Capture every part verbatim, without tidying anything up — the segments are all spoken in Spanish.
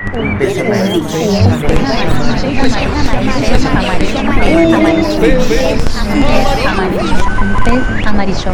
Un pez amarillo. Un pez amarillo.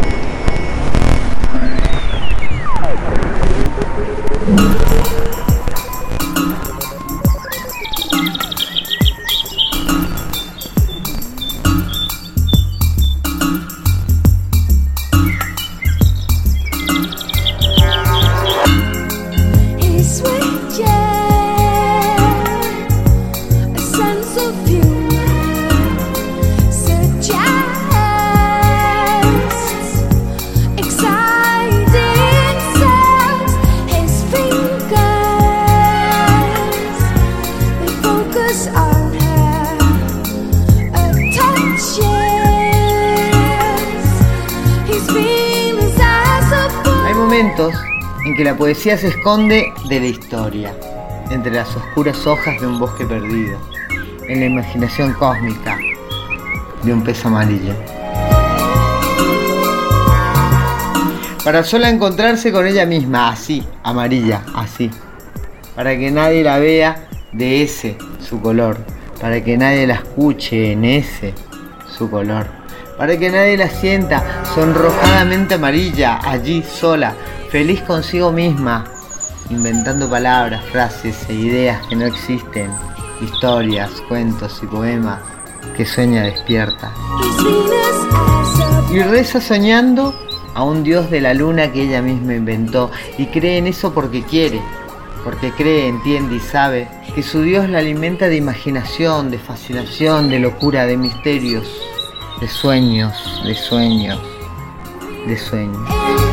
En que la poesía se esconde de la historia, entre las oscuras hojas de un bosque perdido, en la imaginación cósmica de un pez amarillo. Para sola encontrarse con ella misma, así, amarilla, así, para que nadie la vea de ese, su color, para que nadie la escuche en ese, su color, para que nadie la sienta sonrojadamente amarilla, allí sola, feliz consigo misma, inventando palabras, frases e ideas que no existen, historias, cuentos y poemas que sueña despierta. Y reza soñando a un dios de la luna que ella misma inventó, y cree en eso porque quiere, porque cree, entiende y sabe que su dios la alimenta de imaginación, de fascinación, de locura, de misterios, de sueños, de sueños, de sueños.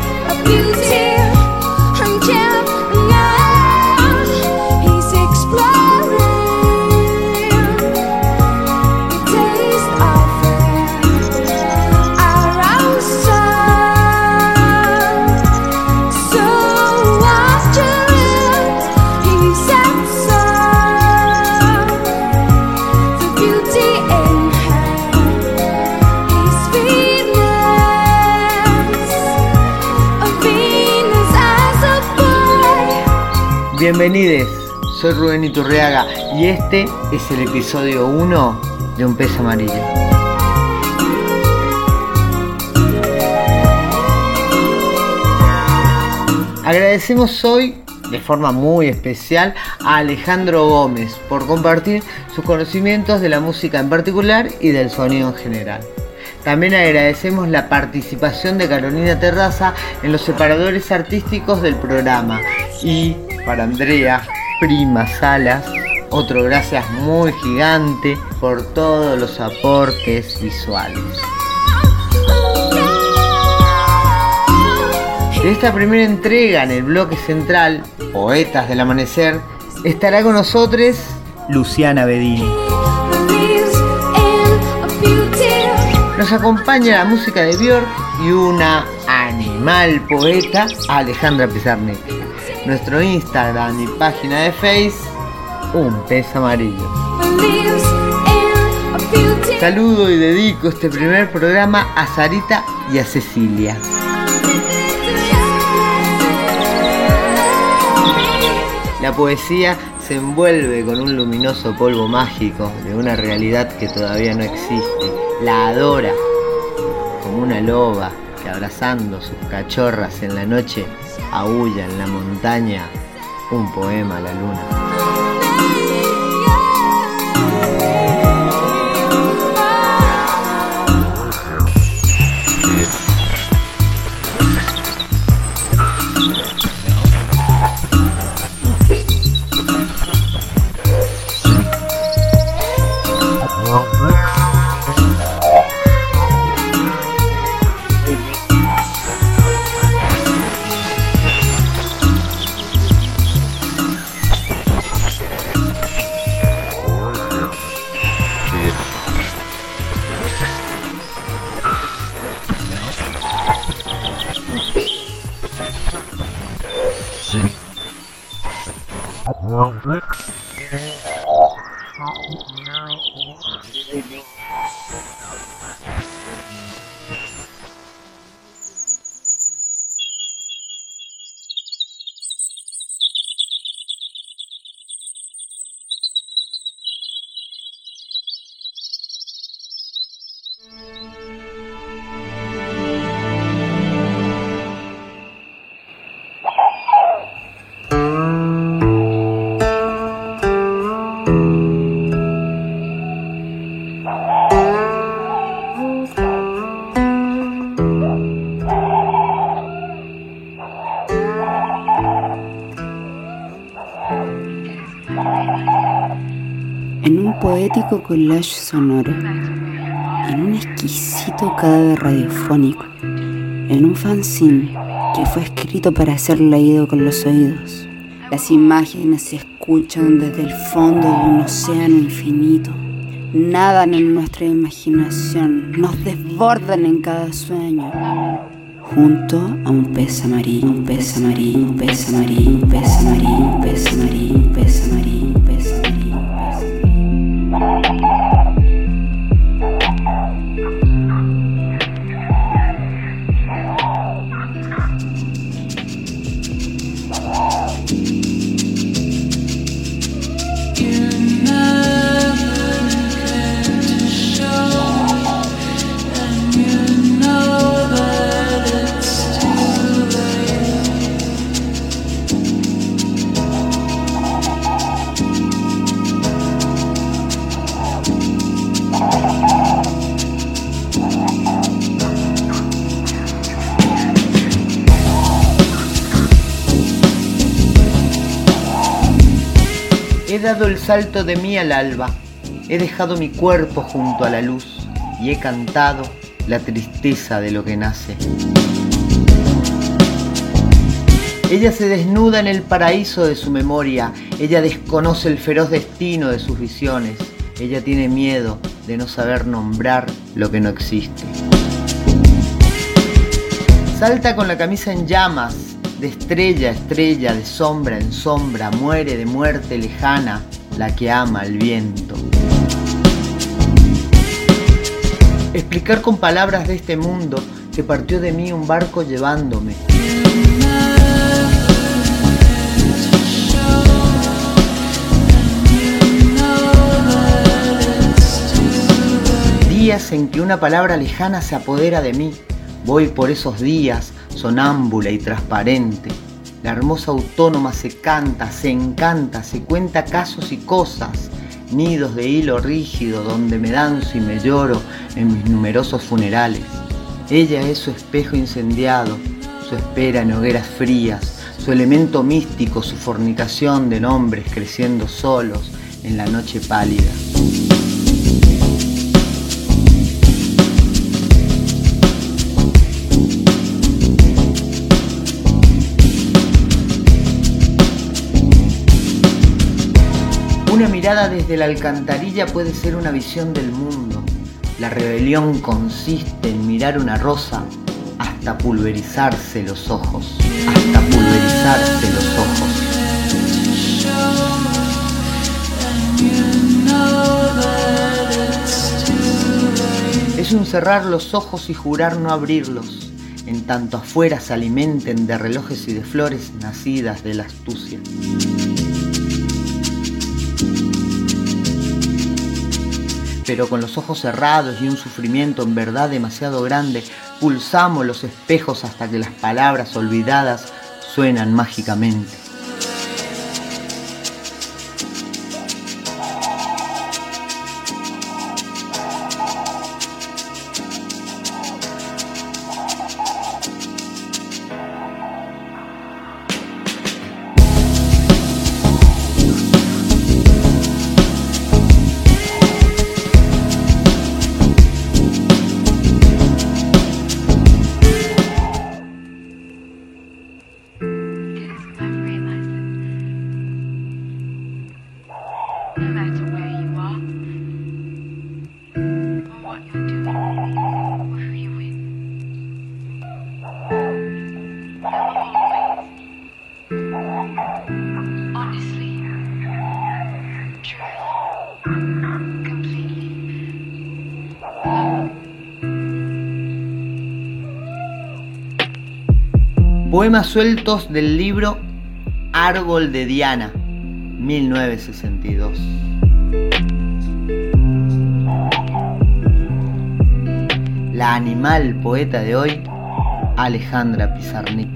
Bienvenides, soy Rubén Iturriaga y este es el episodio uno de Un pez amarillo. Agradecemos hoy de forma muy especial a Alejandro Gómez por compartir sus conocimientos de la música en particular y del sonido en general. También agradecemos la participación de Carolina Terraza en los separadores artísticos del programa. Y para Andrea, prima Salas, otro gracias muy gigante por todos los aportes visuales. De esta primera entrega en el bloque central, Poetas del Amanecer, estará con nosotros Luciana Bedini. Nos acompaña la música de Björk y una animal poeta, Alejandra Pizarnik. Nuestro Instagram y página de Face, Un pez amarillo. Saludo y dedico este primer programa a Sarita y a Cecilia. La poesía se envuelve con un luminoso polvo mágico de una realidad que todavía no existe. La adora como una loba que, abrazando sus cachorras en la noche, aúlla en la montaña un poema a la luna. En un poético collage sonoro, en un exquisito cadáver radiofónico, en un fanzine que fue escrito para ser leído con los oídos. Las imágenes se escuchan desde el fondo de un océano infinito. Nadan en nuestra imaginación, nos desbordan en cada sueño. Junto a un pez amarillo, un pez amarillo, un pez amarillo, un pez amarillo, un pez amarillo, un pez amarillo, un pez amarillo, un pez amarillo. He dado el salto de mí al alba, he dejado mi cuerpo junto a la luz y he cantado la tristeza de lo que nace. Ella se desnuda en el paraíso de su memoria, ella desconoce el feroz destino de sus visiones, ella tiene miedo de no saber nombrar lo que no existe. Salta con la camisa en llamas, de estrella a estrella, de sombra en sombra, muere de muerte lejana la que ama el viento. Explicar con palabras de este mundo que partió de mí un barco llevándome. Días en que una palabra lejana se apodera de mí. Voy por esos días, sonámbula y transparente. La hermosa autónoma se canta, se encanta, se cuenta casos y cosas, nidos de hilo rígido donde me danzo y me lloro en mis numerosos funerales. Ella es su espejo incendiado, su espera en hogueras frías, su elemento místico, su fornicación de nombres creciendo solos en la noche pálida. Una mirada desde la alcantarilla puede ser una visión del mundo. La rebelión consiste en mirar una rosa hasta pulverizarse los ojos, hasta pulverizarse los ojos. Es un cerrar los ojos y jurar no abrirlos, en tanto afuera se alimenten de relojes y de flores nacidas de la astucia. Pero con los ojos cerrados y un sufrimiento en verdad demasiado grande, pulsamos los espejos hasta que las palabras olvidadas suenan mágicamente. No matter where you are, or what you're doing, or who you're with, you'll always, honestly, truly, completely love me. Poemas sueltos del libro Árbol de Diana, mil novecientos sesenta y dos. La animal poeta de hoy, Alejandra Pizarnik.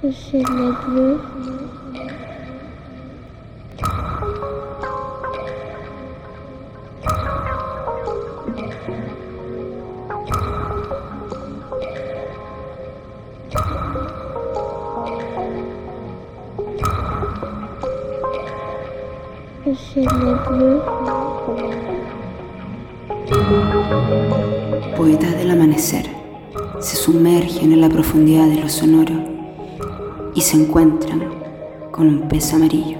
Je l'ai bleu. Je l'ai bleu. Poetas del amanecer se sumergen en la profundidad de lo sonoro y se encuentran con un pez amarillo.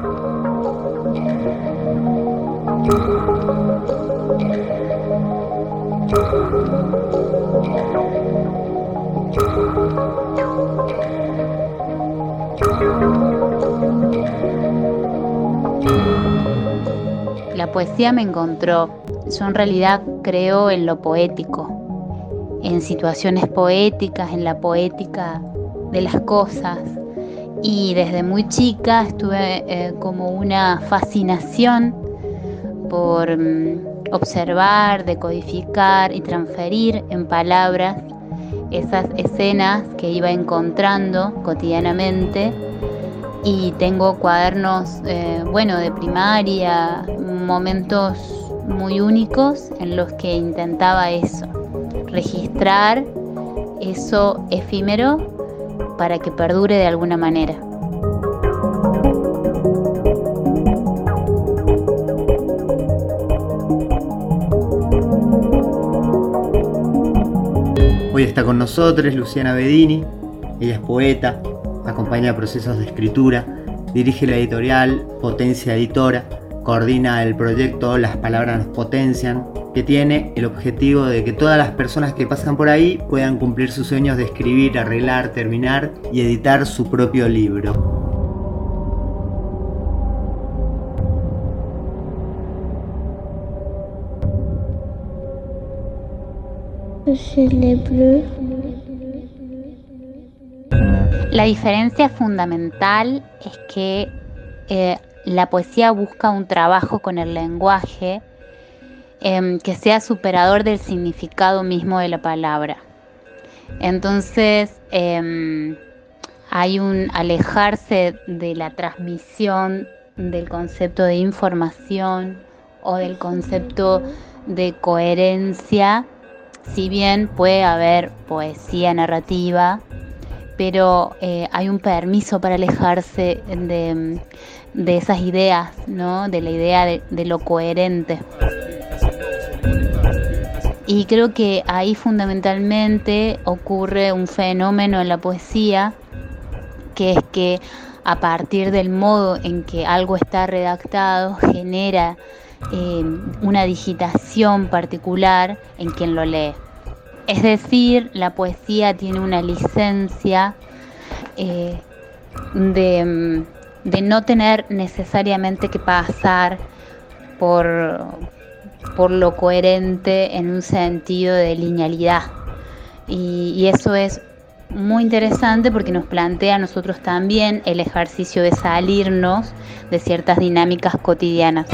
La poesía me encontró. Yo en realidad creo en lo poético, en situaciones poéticas, en la poética de las cosas. Y desde muy chica estuve eh, como una fascinación por um, observar, decodificar y transferir en palabras esas escenas que iba encontrando cotidianamente. Y tengo cuadernos, eh, bueno, de primaria, momentos muy únicos en los que intentaba eso, registrar eso efímero para que perdure de alguna manera. Hoy está con nosotros Luciana Bedini. Ella es poeta, acompaña procesos de escritura, dirige la editorial Potencia Editora, coordina el proyecto Las Palabras Nos Potencian, que tiene el objetivo de que todas las personas que pasan por ahí puedan cumplir sus sueños de escribir, arreglar, terminar y editar su propio libro. Je l'ai bleu. La diferencia fundamental es que eh, la poesía busca un trabajo con el lenguaje eh, que sea superador del significado mismo de la palabra. Entonces eh, hay un alejarse de la transmisión del concepto de información o del concepto de coherencia, si bien puede haber poesía narrativa, pero eh, hay un permiso para alejarse de, de esas ideas, ¿no? De la idea de, de lo coherente. Y creo que ahí fundamentalmente ocurre un fenómeno en la poesía, que es que a partir del modo en que algo está redactado, genera eh, una digitación particular en quien lo lee. Es decir, la poesía tiene una licencia eh, de, de no tener necesariamente que pasar por, por lo coherente en un sentido de linealidad. Y, y eso es muy interesante porque nos plantea a nosotros también el ejercicio de salirnos de ciertas dinámicas cotidianas.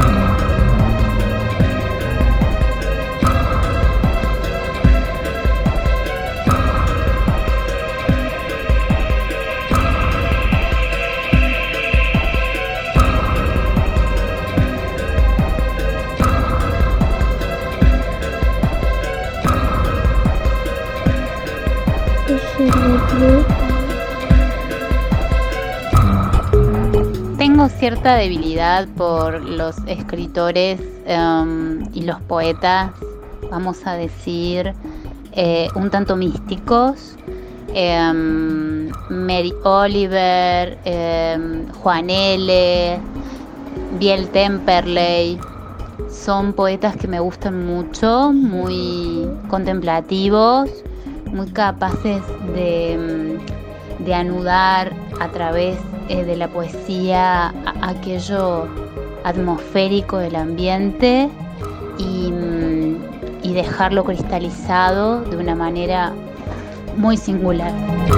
Tengo cierta debilidad por los escritores um, y los poetas, vamos a decir, eh, un tanto místicos. Eh, Mary Oliver, eh, Juan L., Biel Temperley, son poetas que me gustan mucho, muy contemplativos, muy capaces de, de anudar a través eh, de la poesía a, aquello atmosférico del ambiente y, y dejarlo cristalizado de una manera muy singular.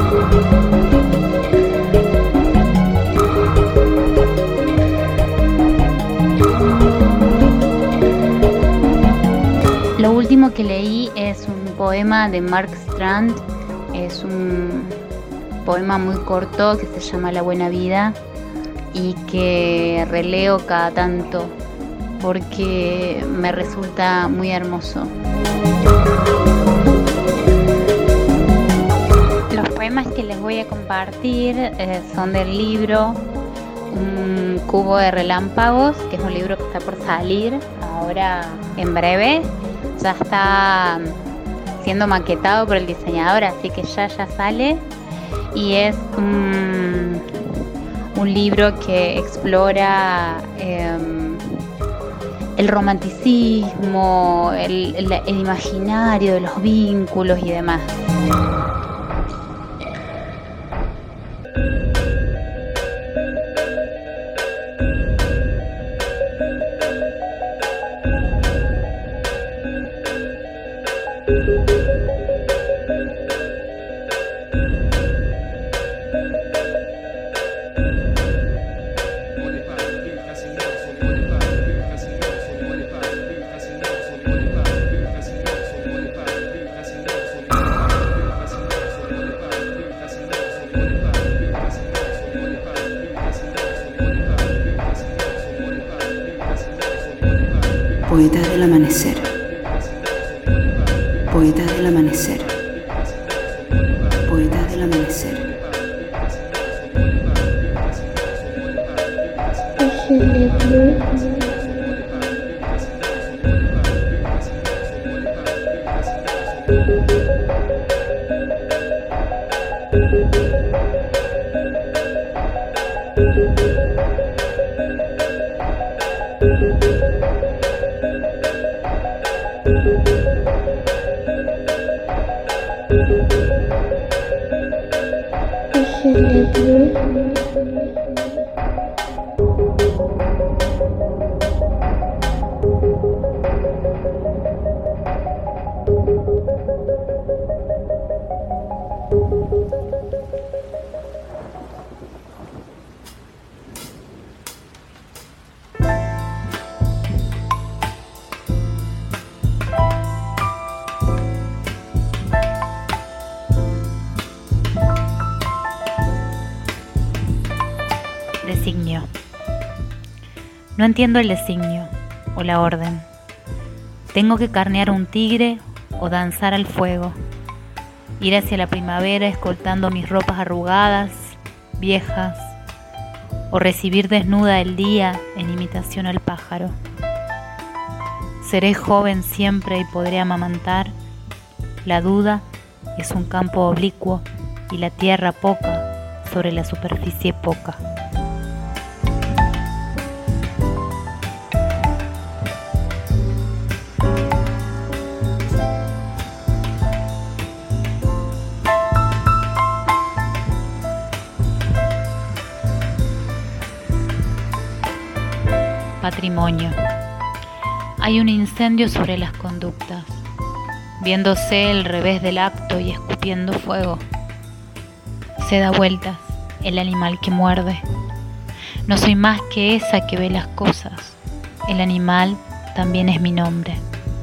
Lo último que leí es un poema de Mark Strand, es un, poema muy corto que se llama La Buena Vida y que releo cada tanto porque me resulta muy hermoso. Los poemas que les voy a compartir eh, son del libro Un cubo de relámpagos, que es un libro que está por salir ahora en breve. Ya está siendo maquetado por el diseñador, así que ya ya sale. Y es un, un libro que explora eh, el romanticismo, el, el, el imaginario de los vínculos y demás. Poetas del amanecer. Poetas del amanecer. Poetas del amanecer. Je l'ai bleu. Je l'ai bleu. Designio. No entiendo el designio o la orden. Tengo que carnear un tigre o danzar al fuego. Ir hacia la primavera escoltando mis ropas arrugadas, viejas, o recibir desnuda el día en imitación al pájaro. ¿Seré joven siempre y podré amamantar? La duda es un campo oblicuo y la tierra poca sobre la superficie poca. Patrimonio. Hay un incendio sobre las conductas, viéndose el revés del acto y escupiendo fuego. Se da vueltas el animal que muerde. No soy más que esa que ve las cosas. El animal también es mi nombre.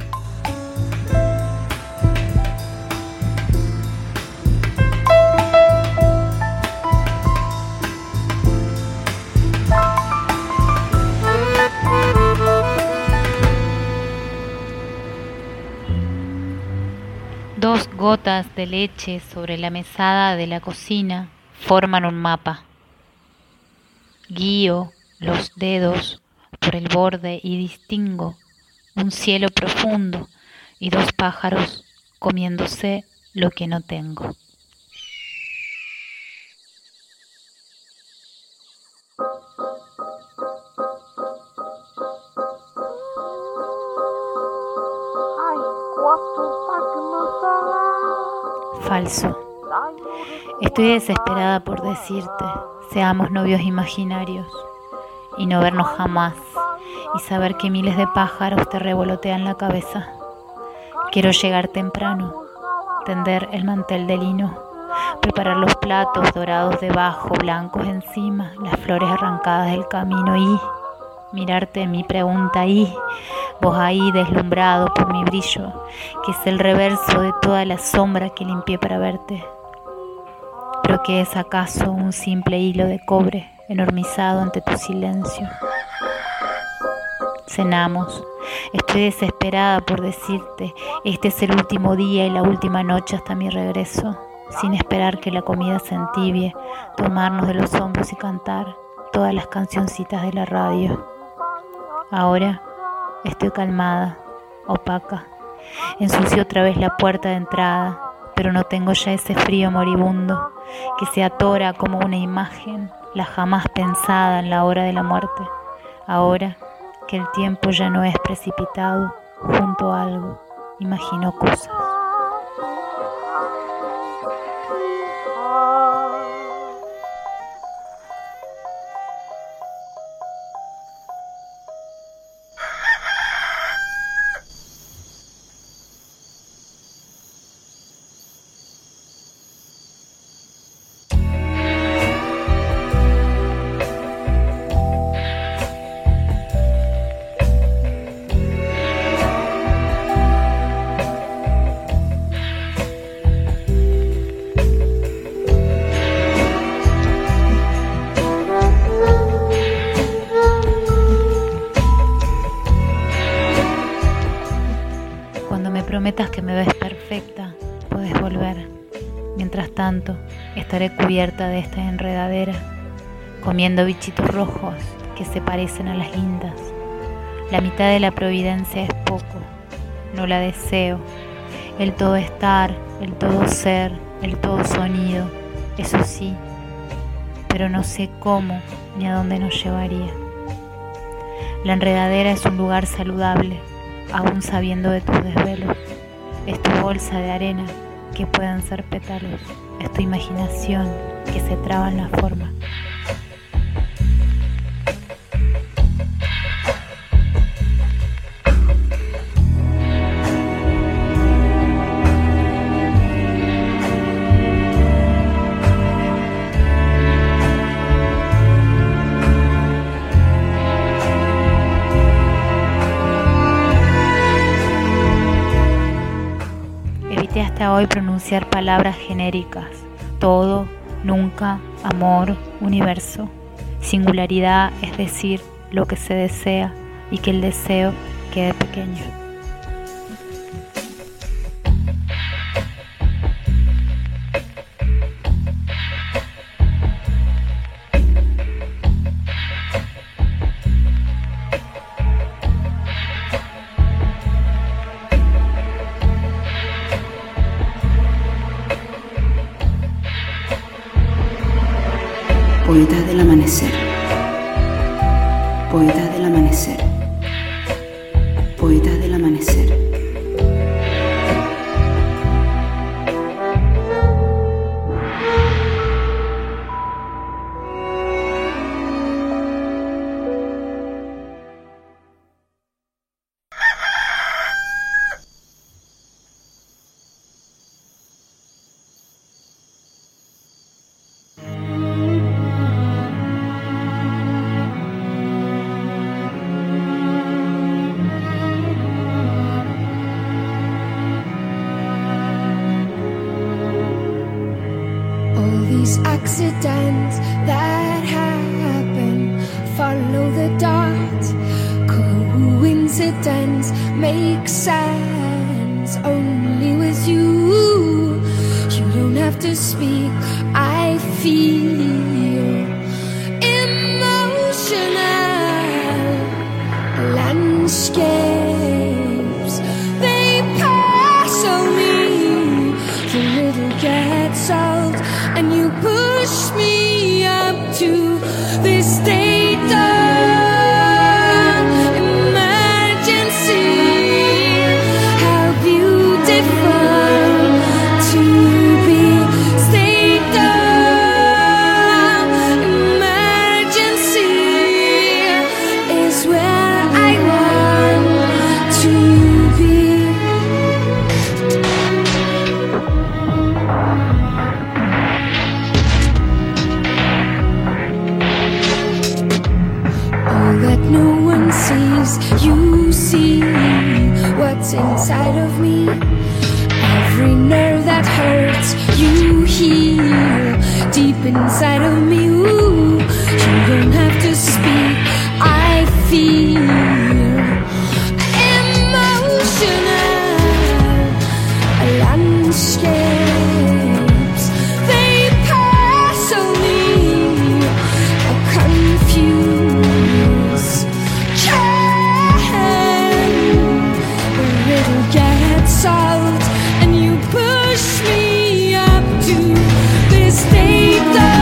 Dos gotas de leche sobre la mesada de la cocina forman un mapa. Guío los dedos por el borde y distingo un cielo profundo y dos pájaros comiéndose lo que no tengo. Falso. Estoy desesperada por decirte, seamos novios imaginarios y no vernos jamás y saber que miles de pájaros te revolotean la cabeza. Quiero llegar temprano, tender el mantel de lino, preparar los platos dorados debajo, blancos encima, las flores arrancadas del camino y mirarte mi pregunta y vos ahí deslumbrado por mi brillo, que es el reverso de toda la sombra que limpié para verte. pero que es acaso un simple hilo de cobre enormizado ante tu silencio. Cenamos. Estoy desesperada por decirte, este es el último día y la última noche hasta mi regreso, sin esperar que la comida se entibie, tomarnos de los hombros y cantar todas las cancioncitas de la radio. Ahora estoy calmada, opaca. Ensucio otra vez la puerta de entrada, pero no tengo ya ese frío moribundo que se atora como una imagen, la jamás pensada en la hora de la muerte. Ahora que el tiempo ya no es precipitado, junto a algo, imagino cosas. Prometas que me ves perfecta, puedes volver. Mientras tanto, estaré cubierta de esta enredadera, comiendo bichitos rojos que se parecen a las guindas. La mitad de la providencia es poco, no la deseo. El todo estar, el todo ser, el todo sonido, eso sí, pero no sé cómo ni a dónde nos llevaría. La enredadera es un lugar saludable, aún sabiendo de tus desvelos. Es tu bolsa de arena, que pueden ser pétalos. Es tu imaginación, que se traba en la forma. Hasta hoy pronunciar palabras genéricas, todo, nunca, amor, universo. Singularidad es decir lo que se desea y que el deseo quede pequeño. Poetas del amanecer, poetas del amanecer, poetas del amanecer. Accidents that happen, follow the dot. Coincidence makes sense only with you. You don't have to speak, I feel emotional landscapes. They pass on me, the little gets old, and you push me up to this state of emergency. How beautiful to be state of emergency is where I want to be. No one sees, you see what's inside of me. Every nerve that hurts, you heal. deep inside of me. Ooh, you don't have to speak. I feel emotional landscapes. They pass on me, confused. Can the riddle get solved? And you push me up to this state of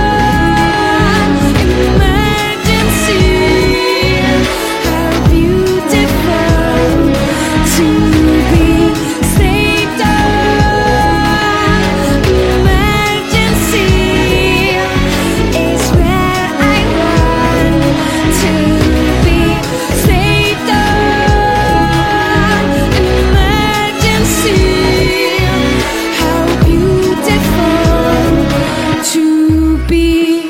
emergency. How beautiful to be state of emergency is where I want to be. State of emergency. How beautiful to be.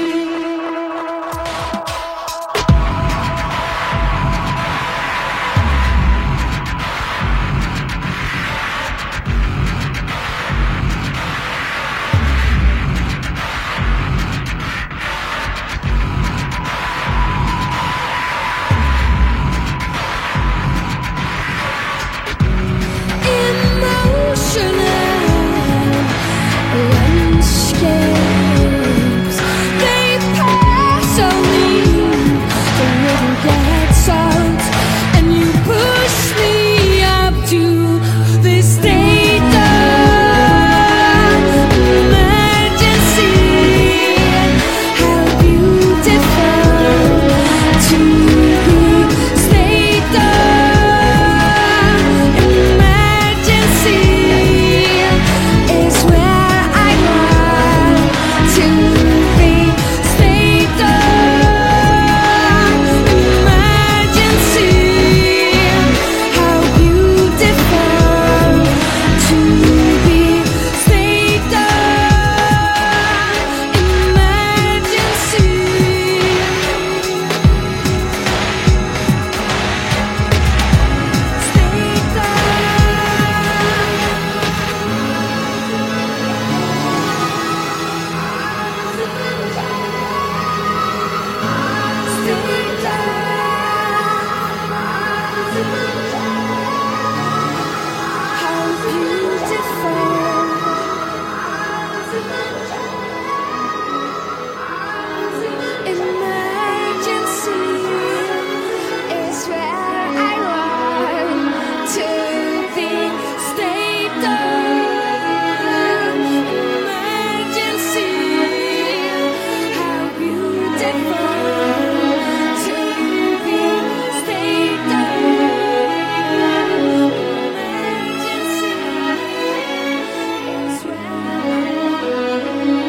Emotional landscapes. They pass on me. The riddle gets solved, and you push me up to this state of emergency. How beautiful to be state of emergency is where I want to be. State of emergency. How beautiful to be. State of emergency. Emergency is where I want to be. State of emergency. How beautiful to be. State of emergency is where I want to be.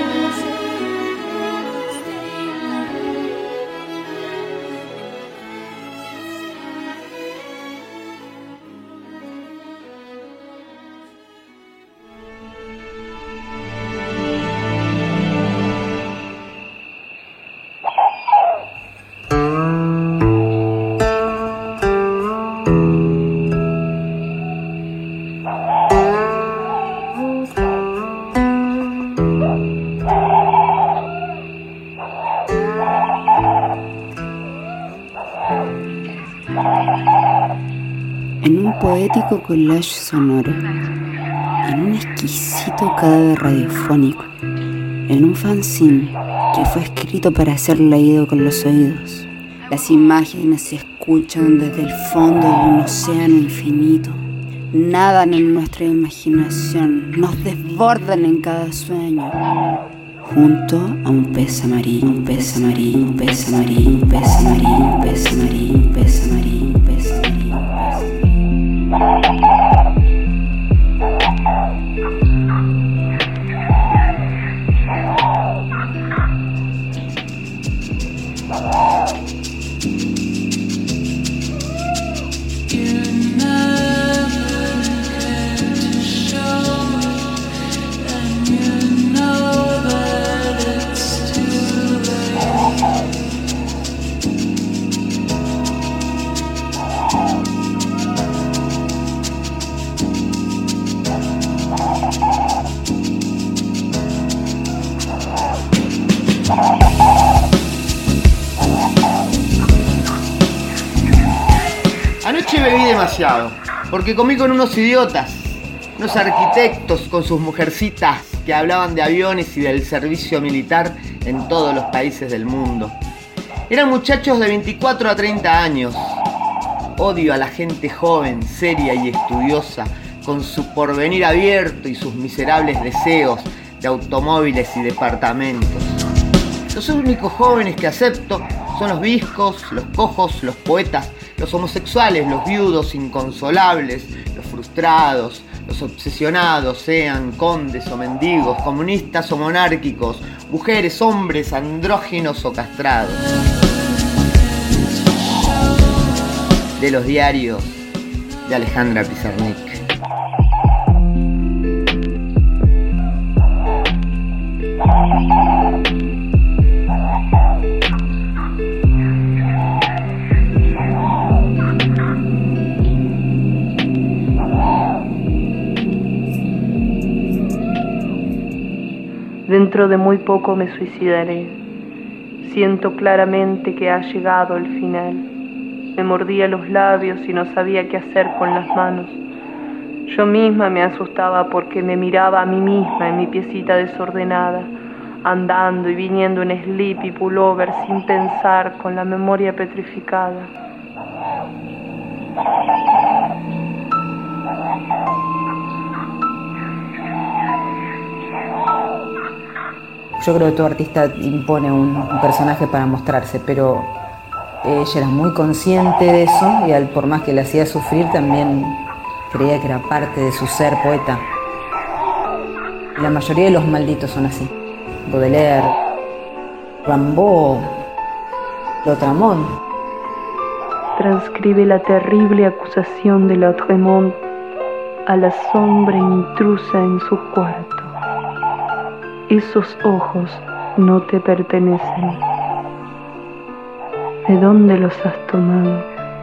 En un poético collage sonoro, en un exquisito cadáver radiofónico, en un fanzine que fue escrito para ser leído con los oídos. Las imágenes se escuchan desde el fondo de un océano infinito, nadan en nuestra imaginación, nos desbordan en cada sueño. Junto a un pez amarillo, un pez amarillo, un pez amarillo, un pez amarillo, un pez amarillo, un pez amarillo, un pez amarillo, un pez Thank you. Anoche bebí demasiado, porque comí con unos idiotas, unos arquitectos con sus mujercitas que hablaban de aviones y del servicio militar en todos los países del mundo. Eran muchachos de veinticuatro a treinta años. Odio a la gente joven, seria y estudiosa, con su porvenir abierto y sus miserables deseos de automóviles y departamentos. Los únicos jóvenes que acepto son los viscos, los cojos, los poetas, los homosexuales, los viudos inconsolables, los frustrados, los obsesionados, sean condes o mendigos, comunistas o monárquicos, mujeres, hombres, andróginos o castrados. De los diarios de Alejandra Pizarnik. Dentro de muy poco me suicidaré. Siento claramente que ha llegado el final. Me mordía los labios y no sabía qué hacer con las manos. Yo misma me asustaba porque me miraba a mí misma en mi piecita desordenada, andando y viniendo en slip y pullover sin pensar, con la memoria petrificada. Yo creo que todo artista impone un, un personaje para mostrarse, pero ella era muy consciente de eso y al, por más que le hacía sufrir, también creía que era parte de su ser poeta. La mayoría de los malditos son así. Baudelaire, Rimbaud, Lautréamont. Transcribe la terrible acusación de Lautréamont a la sombra intrusa en su cuarto. Esos ojos no te pertenecen. ¿De dónde los has tomado?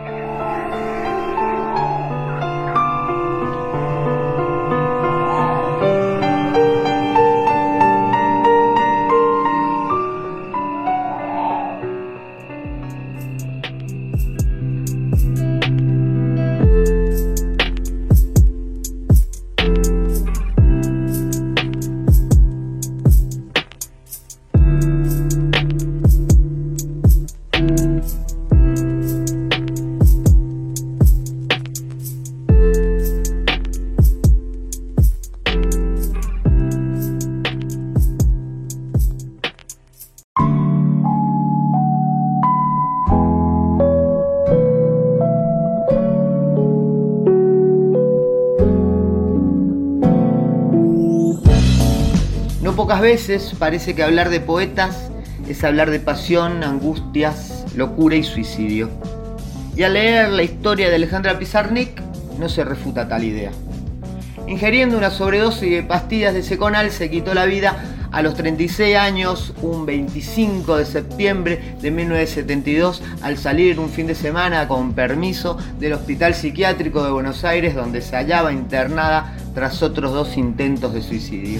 Pocas veces parece que hablar de poetas es hablar de pasión, angustias, locura y suicidio. Y al leer la historia de Alejandra Pizarnik no se refuta tal idea. Ingiriendo una sobredosis de pastillas de Seconal se quitó la vida a los treinta y seis años, un veinticinco de septiembre de mil novecientos setenta y dos, al salir un fin de semana con permiso del Hospital Psiquiátrico de Buenos Aires, donde se hallaba internada tras otros dos intentos de suicidio.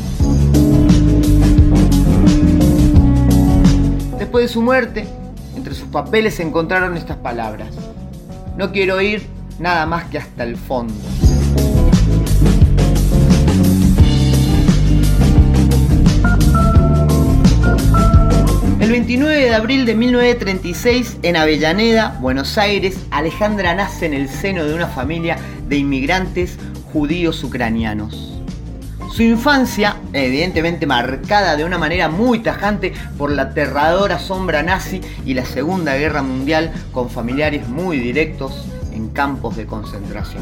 Después de su muerte, entre sus papeles se encontraron estas palabras: no quiero ir nada más que hasta el fondo. El veintinueve de abril de mil novecientos treinta y seis, en Avellaneda, Buenos Aires, Alejandra nace en el seno de una familia de inmigrantes judíos ucranianos. Su infancia, evidentemente marcada de una manera muy tajante por la aterradora sombra nazi y la Segunda Guerra Mundial, con familiares muy directos en campos de concentración.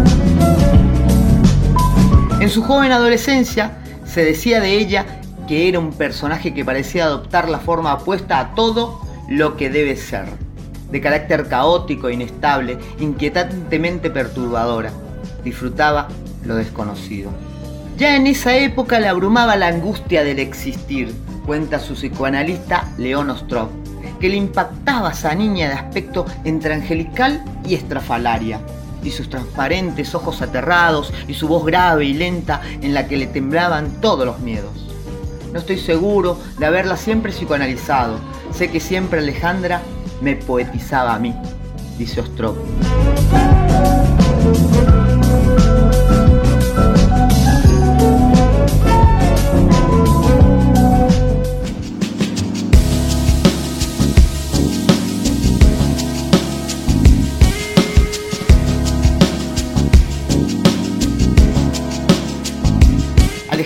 En su joven adolescencia se decía de ella que era un personaje que parecía adoptar la forma opuesta a todo lo que debe ser, de carácter caótico, inestable, inquietantemente perturbadora. Disfrutaba lo desconocido. Ya en esa época le abrumaba la angustia del existir, cuenta su psicoanalista León Ostrov, que le impactaba a esa niña de aspecto entre angelical y estrafalaria, y sus transparentes ojos aterrados y su voz grave y lenta en la que le temblaban todos los miedos. No estoy seguro de haberla siempre psicoanalizado, sé que siempre Alejandra me poetizaba a mí, dice Ostrov.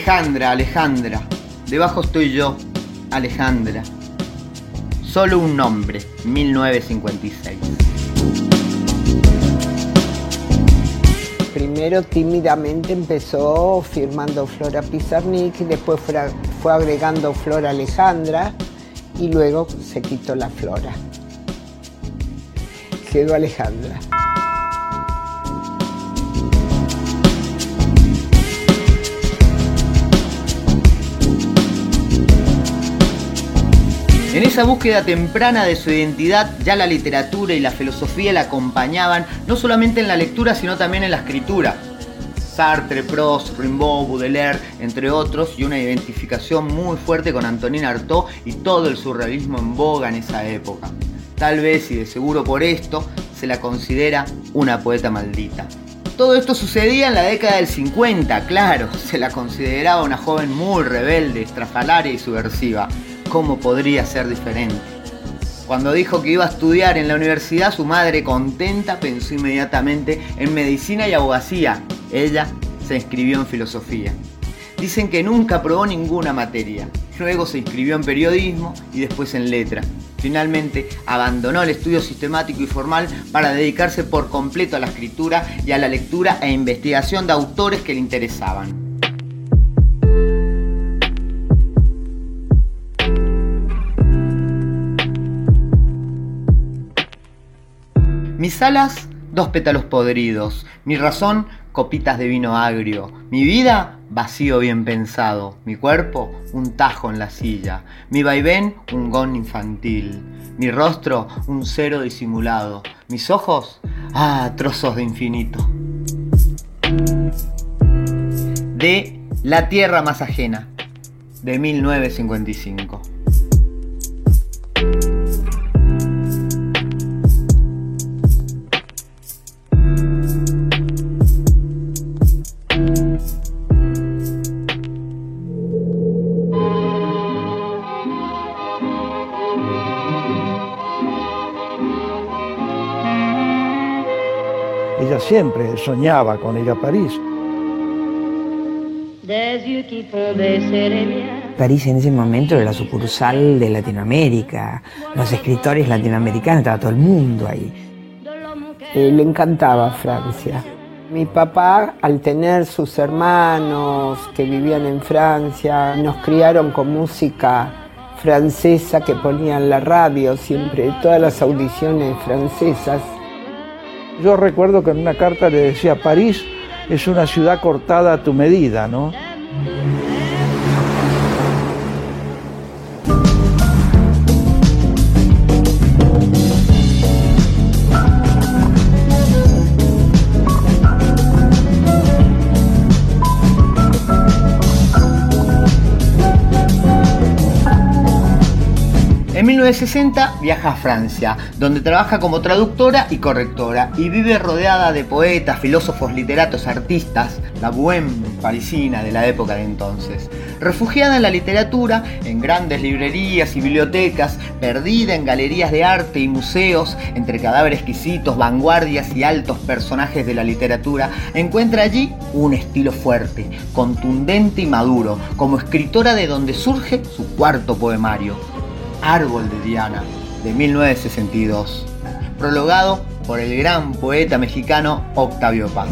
Alejandra, Alejandra, debajo estoy yo, Alejandra. Solo un nombre, mil novecientos cincuenta y seis. Primero tímidamente empezó firmando Flora Pizarnik, y después fue, fue agregando Flora Alejandra y luego se quitó la Flora. Quedó Alejandra. En esa búsqueda temprana de su identidad, ya la literatura y la filosofía la acompañaban, no solamente en la lectura, sino también en la escritura. Sartre, Proust, Rimbaud, Baudelaire, entre otros, y una identificación muy fuerte con Antonin Artaud y todo el surrealismo en boga en esa época. Tal vez, y de seguro por esto, se la considera una poeta maldita. Todo esto sucedía en la década del cincuenta, claro, se la consideraba una joven muy rebelde, estrafalaria y subversiva. ¿Cómo podría ser diferente? Cuando dijo que iba a estudiar en la universidad, su madre, contenta, pensó inmediatamente en medicina y abogacía. Ella se inscribió en filosofía. Dicen que nunca aprobó ninguna materia. Luego se inscribió en periodismo y después en letra. Finalmente abandonó el estudio sistemático y formal para dedicarse por completo a la escritura y a la lectura e investigación de autores que le interesaban. Mis alas, dos pétalos podridos. Mi razón, copitas de vino agrio. Mi vida, vacío bien pensado. Mi cuerpo, un tajo en la silla. Mi vaivén, un gong infantil. Mi rostro, un cero disimulado. Mis ojos, ah, trozos de infinito. De La tierra más ajena, de mil novecientos cincuenta y cinco. Ella siempre soñaba con ir a París. París en ese momento era la sucursal de Latinoamérica, los escritores latinoamericanos, estaba todo el mundo ahí. Eh, le encantaba Francia. Mi papá, al tener sus hermanos que vivían en Francia, nos criaron con música francesa que ponían en la radio siempre, todas las audiciones francesas. Yo recuerdo que en una carta le decía: París es una ciudad cortada a tu medida, ¿no? En mil novecientos sesenta viaja a Francia, donde trabaja como traductora y correctora, y vive rodeada de poetas, filósofos, literatos, artistas, la bohème parisina de la época de entonces. Refugiada en la literatura, en grandes librerías y bibliotecas, perdida en galerías de arte y museos, entre cadáveres exquisitos, vanguardias y altos personajes de la literatura, encuentra allí un estilo fuerte, contundente y maduro, como escritora de donde surge su cuarto poemario, Árbol de Diana, de mil novecientos sesenta y dos, prologado por el gran poeta mexicano Octavio Paz.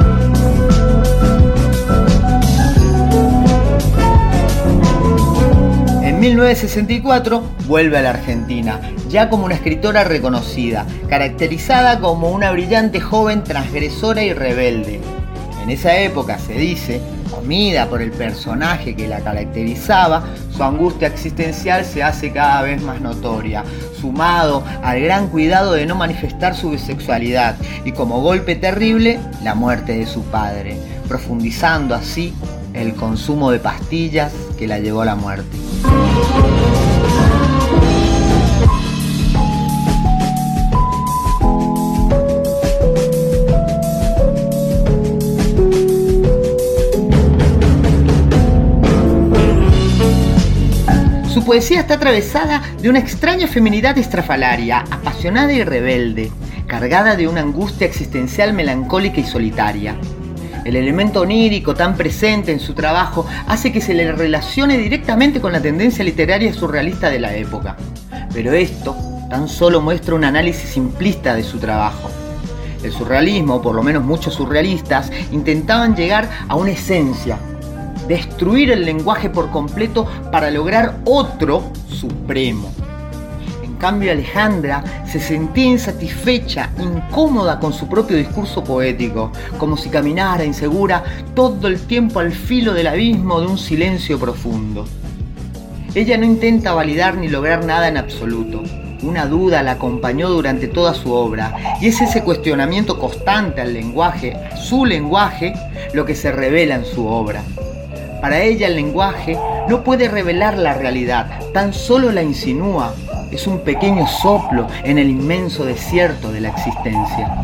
En mil novecientos sesenta y cuatro vuelve a la Argentina, ya como una escritora reconocida, caracterizada como una brillante joven transgresora y rebelde. En esa época se dice, comida por el personaje que la caracterizaba, su angustia existencial se hace cada vez más notoria, sumado al gran cuidado de no manifestar su bisexualidad y como golpe terrible, la muerte de su padre, profundizando así el consumo de pastillas que la llevó a la muerte. Su poesía está atravesada de una extraña feminidad estrafalaria, apasionada y rebelde, cargada de una angustia existencial melancólica y solitaria. El elemento onírico tan presente en su trabajo hace que se le relacione directamente con la tendencia literaria surrealista de la época. Pero esto tan solo muestra un análisis simplista de su trabajo. El surrealismo, por lo menos muchos surrealistas, intentaban llegar a una esencia, destruir el lenguaje por completo para lograr otro supremo. En cambio, Alejandra se sentía insatisfecha, incómoda con su propio discurso poético, como si caminara insegura todo el tiempo al filo del abismo de un silencio profundo. Ella no intenta validar ni lograr nada en absoluto. Una duda la acompañó durante toda su obra, y es ese cuestionamiento constante al lenguaje, su lenguaje, lo que se revela en su obra. Para ella el lenguaje no puede revelar la realidad, tan solo la insinúa. Es un pequeño soplo en el inmenso desierto de la existencia.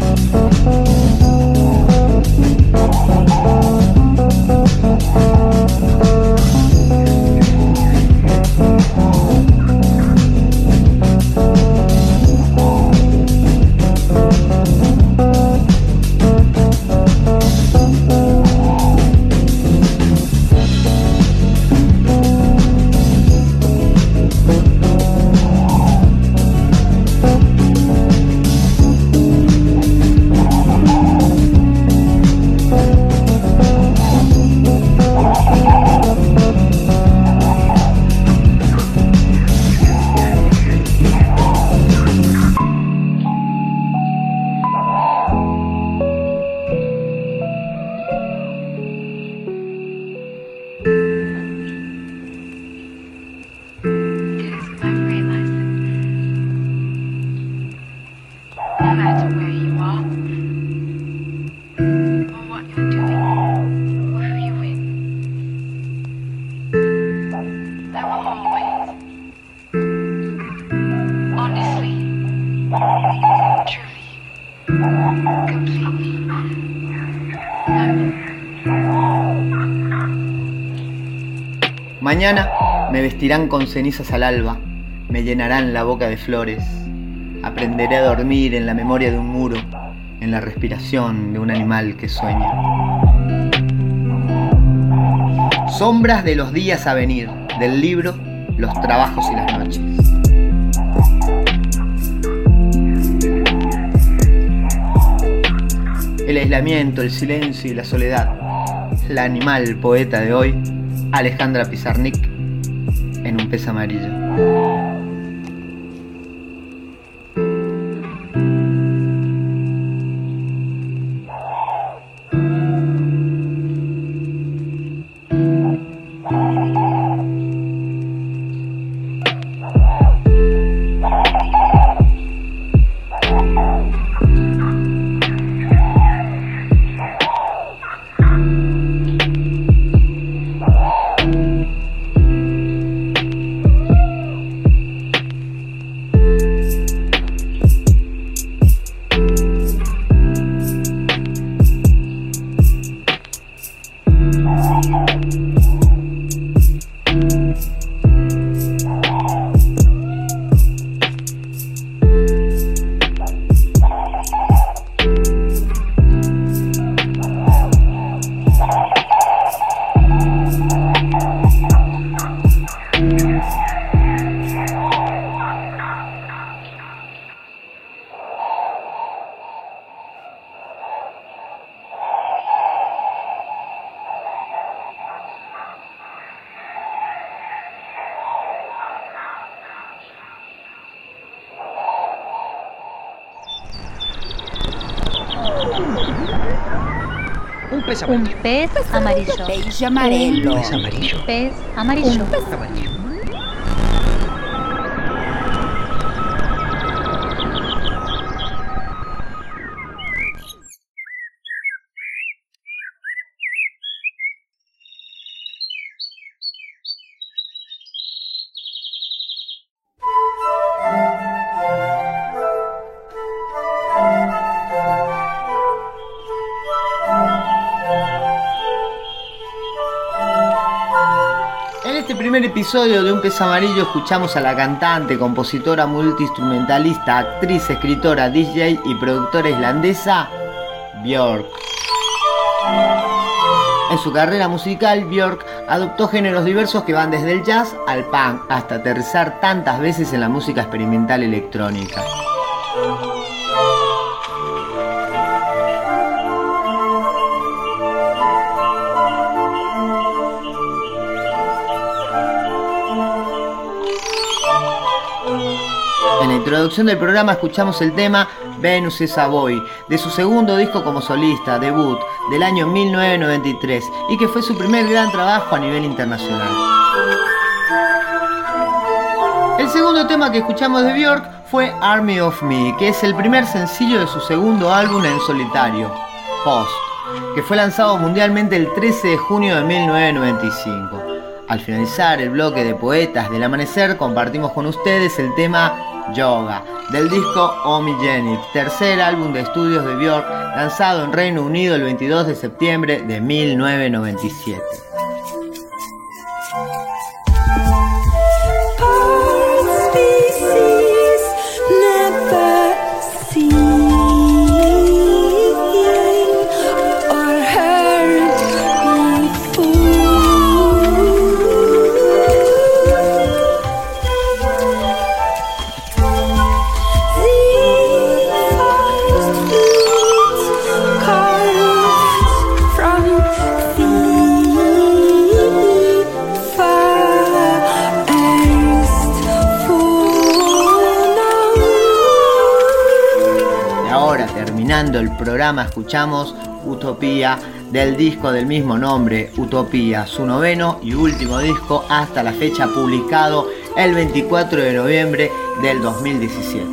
Mañana me vestirán con cenizas al alba, me llenarán la boca de flores, aprenderé a dormir en la memoria de un muro, en la respiración de un animal que sueña. Sombras de los días a venir, del libro Los trabajos y las noches. El aislamiento, el silencio y la soledad. La animal poeta de hoy, Alejandra Pizarnik, en Un pez amarillo. Un pez amarillo. Un pez amarillo. Pez amarillo. Un pez amarillo. Pez amarillo. Un pez amarillo. En este primer episodio de Un pez amarillo escuchamos a la cantante, compositora, multiinstrumentalista, actriz, escritora, D J y productora islandesa Björk. En su carrera musical, Björk adoptó géneros diversos que van desde el jazz al punk hasta aterrizar tantas veces en la música experimental electrónica. En la introducción del programa escuchamos el tema Venus is a Boy, de su segundo disco como solista, debut, del año mil novecientos noventa y tres, y que fue su primer gran trabajo a nivel internacional. El segundo tema que escuchamos de Björk fue Army of Me, que es el primer sencillo de su segundo álbum en solitario, Post, que fue lanzado mundialmente el trece de junio de mil novecientos noventa y cinco. Al finalizar el bloque de Poetas del Amanecer, compartimos con ustedes el tema Yoga, del disco Omnigenit, tercer álbum de estudios de Björk, lanzado en Reino Unido el veintidós de septiembre de mil novecientos noventa y siete. Terminando el programa escuchamos Utopía, del disco del mismo nombre, Utopía, su noveno y último disco hasta la fecha, publicado el veinticuatro de noviembre del dos mil diecisiete.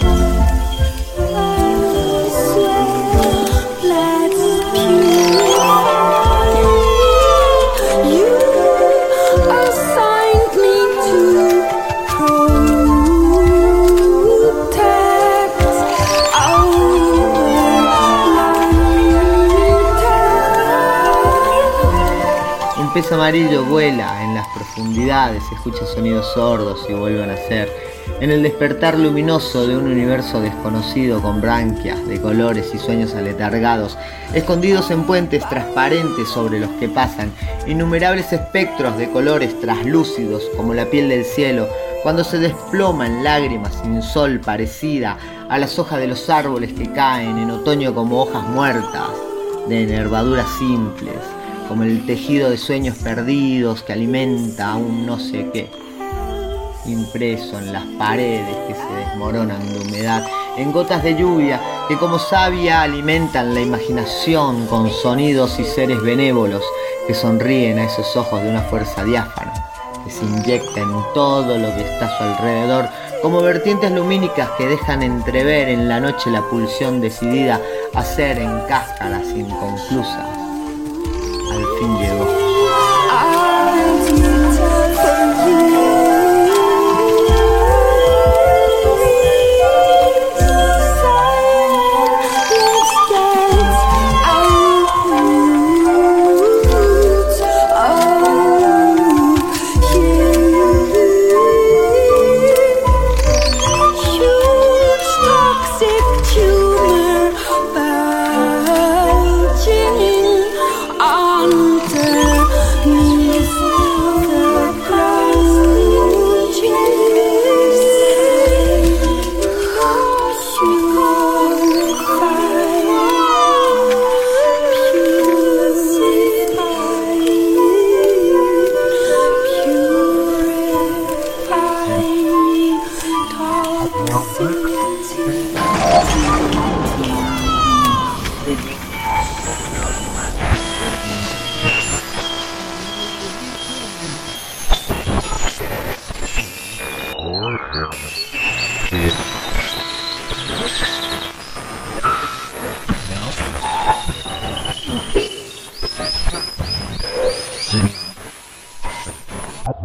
El pez amarillo vuela en las profundidades, escucha sonidos sordos y vuelve a nacer. En el despertar luminoso de un universo desconocido con branquias de colores y sueños aletargados, escondidos en puentes transparentes sobre los que pasan innumerables espectros de colores traslúcidos como la piel del cielo, cuando se desploma en lágrimas sin sol, parecida a las hojas de los árboles que caen en otoño como hojas muertas, de nervaduras simples, como el tejido de sueños perdidos que alimenta a un no sé qué, impreso en las paredes que se desmoronan de humedad, en gotas de lluvia que como savia alimentan la imaginación con sonidos y seres benévolos que sonríen a esos ojos de una fuerza diáfana, que se inyecta en todo lo que está a su alrededor, como vertientes lumínicas que dejan entrever en la noche la pulsión decidida a ser en cáscaras inconclusas. Al fin llegó.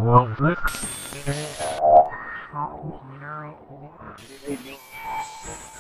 Well,